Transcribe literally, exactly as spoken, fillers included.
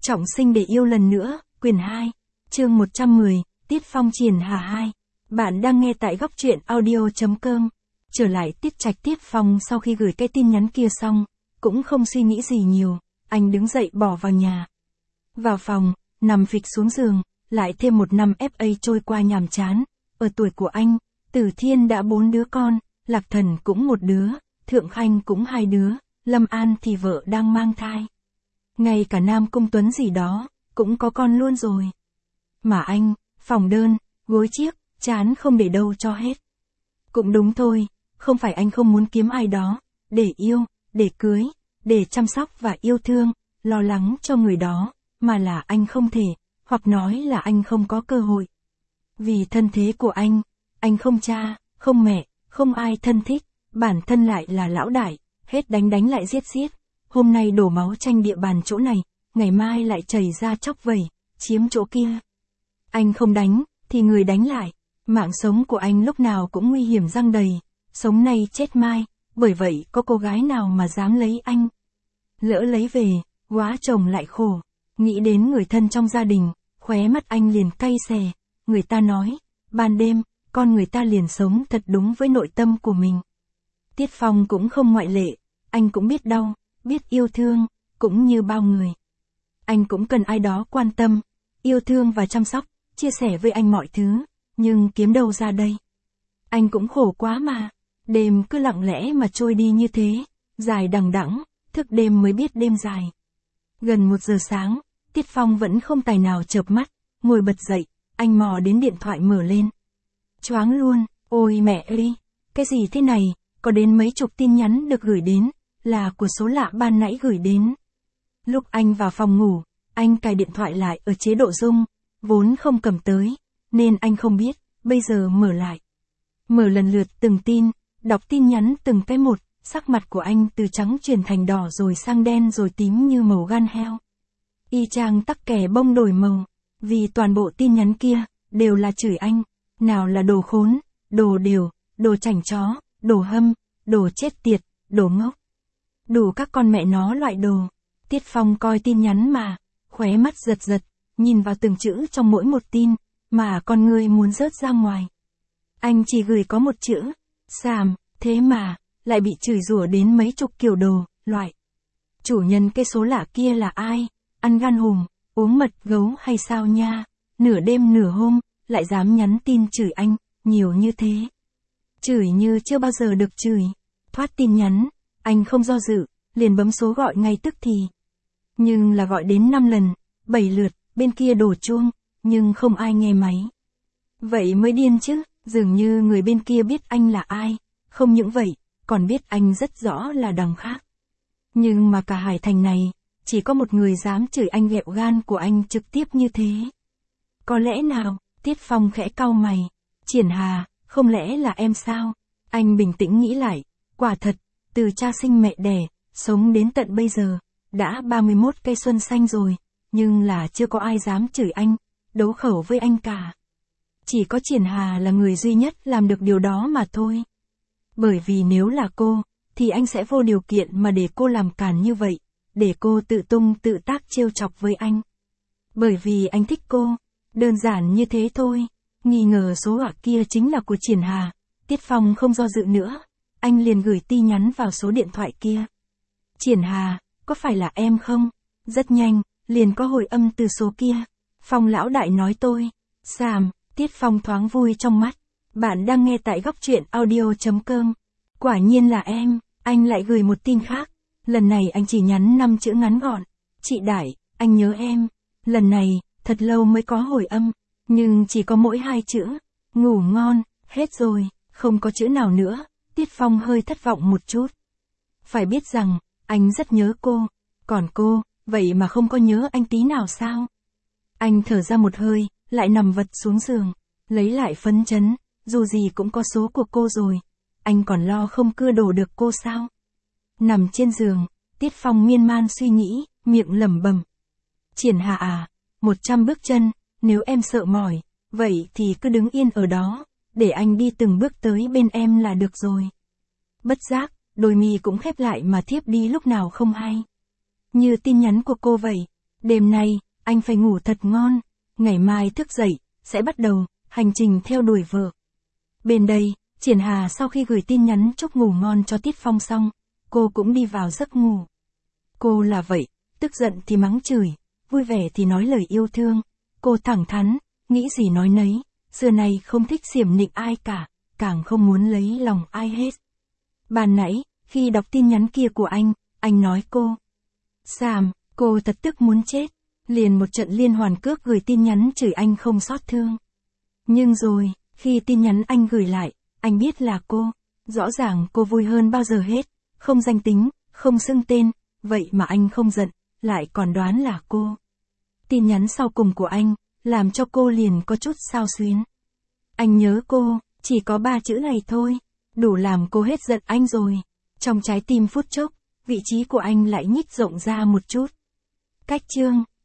Trọng sinh để yêu lần nữa, quyển hai, chương một trăm mười, Tiết Phong Triển Hà hai. Bạn đang nghe tại góc truyện audio chấm com. Trở lại Tiết Trạch, Tiết Phong sau khi gửi cái tin nhắn kia xong, cũng không suy nghĩ gì nhiều, anh đứng dậy bỏ vào nhà. Vào phòng, nằm phịch xuống giường, lại thêm một năm ép a trôi qua nhàm chán. Ở tuổi của anh, Tử Thiên đã bốn đứa con, Lạc Thần cũng một đứa, Thượng Khanh cũng hai đứa, Lâm An thì vợ đang mang thai. Ngay cả Nam Cung Tuấn gì đó, cũng có con luôn rồi. Mà anh, phòng đơn, gối chiếc, chán không để đâu cho hết. Cũng đúng thôi, không phải anh không muốn kiếm ai đó, để yêu, để cưới, để chăm sóc và yêu thương, lo lắng cho người đó, mà là anh không thể, hoặc nói là anh không có cơ hội. Vì thân thế của anh, anh không cha, không mẹ, không ai thân thích, bản thân lại là lão đại, hết đánh đánh lại giết giết. Hôm nay đổ máu tranh địa bàn chỗ này, ngày mai lại chảy ra chóc vẩy, chiếm chỗ kia. Anh không đánh, thì người đánh lại. Mạng sống của anh lúc nào cũng nguy hiểm giăng đầy, sống nay chết mai, bởi vậy có cô gái nào mà dám lấy anh. Lỡ lấy về, quá chồng lại khổ. Nghĩ đến người thân trong gia đình, khóe mắt anh liền cay xè. Người ta nói, ban đêm, con người ta liền sống thật đúng với nội tâm của mình. Tiết Phong cũng không ngoại lệ, anh cũng biết đau, biết yêu thương, cũng như bao người. Anh cũng cần ai đó quan tâm, yêu thương và chăm sóc, chia sẻ với anh mọi thứ, nhưng kiếm đâu ra đây. Anh cũng khổ quá mà, đêm cứ lặng lẽ mà trôi đi như thế, dài đằng đẵng, thức đêm mới biết đêm dài. Gần một giờ sáng, Tiết Phong vẫn không tài nào chợp mắt, ngồi bật dậy, anh mò đến điện thoại mở lên. Choáng luôn, ôi mẹ ơi, cái gì thế này, có đến mấy chục tin nhắn được gửi đến, là của số lạ ban nãy gửi đến. Lúc anh vào phòng ngủ, anh cài điện thoại lại ở chế độ rung, vốn không cầm tới, nên anh không biết, bây giờ mở lại. Mở lần lượt từng tin, đọc tin nhắn từng cái một, sắc mặt của anh từ trắng chuyển thành đỏ rồi sang đen rồi tím như màu gan heo. Y chang tắc kè bông đổi màu, vì toàn bộ tin nhắn kia, đều là chửi anh, nào là đồ khốn, đồ điều, đồ chảnh chó, đồ hâm, đồ chết tiệt, đồ ngốc. Đủ các con mẹ nó loại đồ. Tiết Phong coi tin nhắn mà, khóe mắt giật giật, nhìn vào từng chữ trong mỗi một tin, mà con người muốn rớt ra ngoài. Anh chỉ gửi có một chữ, xàm, thế mà, lại bị chửi rủa đến mấy chục kiểu đồ, loại. Chủ nhân cái số lạ kia là ai? Ăn gan hùm, uống mật gấu hay sao nha? Nửa đêm nửa hôm, lại dám nhắn tin chửi anh, nhiều như thế. Chửi như chưa bao giờ được chửi. Thoát tin nhắn, anh không do dự, liền bấm số gọi ngay tức thì. Nhưng là gọi đến năm lần, bảy lượt, bên kia đổ chuông, nhưng không ai nghe máy. Vậy mới điên chứ, dường như người bên kia biết anh là ai, không những vậy, còn biết anh rất rõ là đằng khác. Nhưng mà cả Hải Thành này, chỉ có một người dám chửi anh ghẹo gan của anh trực tiếp như thế. Có lẽ nào, Tiết Phong khẽ cau mày, Triển Hà, không lẽ là em sao? Anh bình tĩnh nghĩ lại, quả thật, từ cha sinh mẹ đẻ, sống đến tận bây giờ, đã ba mươi mốt cây xuân xanh rồi, nhưng là chưa có ai dám chửi anh, đấu khẩu với anh cả. Chỉ có Triển Hà là người duy nhất làm được điều đó mà thôi. Bởi vì nếu là cô, thì anh sẽ vô điều kiện mà để cô làm càn như vậy, để cô tự tung tự tác trêu chọc với anh. Bởi vì anh thích cô, đơn giản như thế thôi. Nghi ngờ số gọi kia chính là của Triển Hà, Tiết Phong không do dự nữa, anh liền gửi tin nhắn vào số điện thoại kia. Triển Hà, có phải là em không? Rất nhanh, liền có hồi âm từ số kia. Phong lão đại nói tôi. Xàm, Tiết Phong thoáng vui trong mắt. Bạn đang nghe tại góc truyện audio chấm com. Quả nhiên là em, anh lại gửi một tin khác. Lần này anh chỉ nhắn năm chữ ngắn gọn. Chị Đại, anh nhớ em. Lần này, thật lâu mới có hồi âm. Nhưng chỉ có mỗi hai chữ. Ngủ ngon, hết rồi, không có chữ nào nữa. Tiết Phong hơi thất vọng một chút. Phải biết rằng, anh rất nhớ cô. Còn cô, vậy mà không có nhớ anh tí nào sao? Anh thở ra một hơi, lại nằm vật xuống giường. Lấy lại phấn chấn, dù gì cũng có số của cô rồi. Anh còn lo không cưa đổ được cô sao? Nằm trên giường, Tiết Phong miên man suy nghĩ, miệng lẩm bẩm. Triển Hà à, một trăm bước chân, nếu em sợ mỏi, vậy thì cứ đứng yên ở đó, để anh đi từng bước tới bên em là được rồi. Bất giác, đôi mi cũng khép lại mà thiếp đi lúc nào không hay. Như tin nhắn của cô vậy, Đêm nay, anh phải ngủ thật ngon, ngày mai thức dậy, sẽ bắt đầu, hành trình theo đuổi vợ. Bên đây, Triển Hà sau khi gửi tin nhắn chúc ngủ ngon cho Tiết Phong xong, cô cũng đi vào giấc ngủ. Cô là vậy, tức giận thì mắng chửi, vui vẻ thì nói lời yêu thương. Cô thẳng thắn, nghĩ gì nói nấy, xưa nay không thích xiểm nịnh ai cả, càng không muốn lấy lòng ai hết. Ban nãy, khi đọc tin nhắn kia của anh, anh nói cô Sam, cô thật tức muốn chết, liền một trận liên hoàn cước gửi tin nhắn chửi anh không xót thương. Nhưng rồi, khi tin nhắn anh gửi lại, anh biết là cô, rõ ràng cô vui hơn bao giờ hết, không danh tính, không xưng tên, vậy mà anh không giận, lại còn đoán là cô. Tin nhắn sau cùng của anh, làm cho cô liền có chút xao xuyến. Anh nhớ cô, chỉ có ba chữ này thôi, đủ làm cô hết giận anh rồi. Trong trái tim phút chốc, vị trí của anh lại nhích rộng ra một chút. Cách chương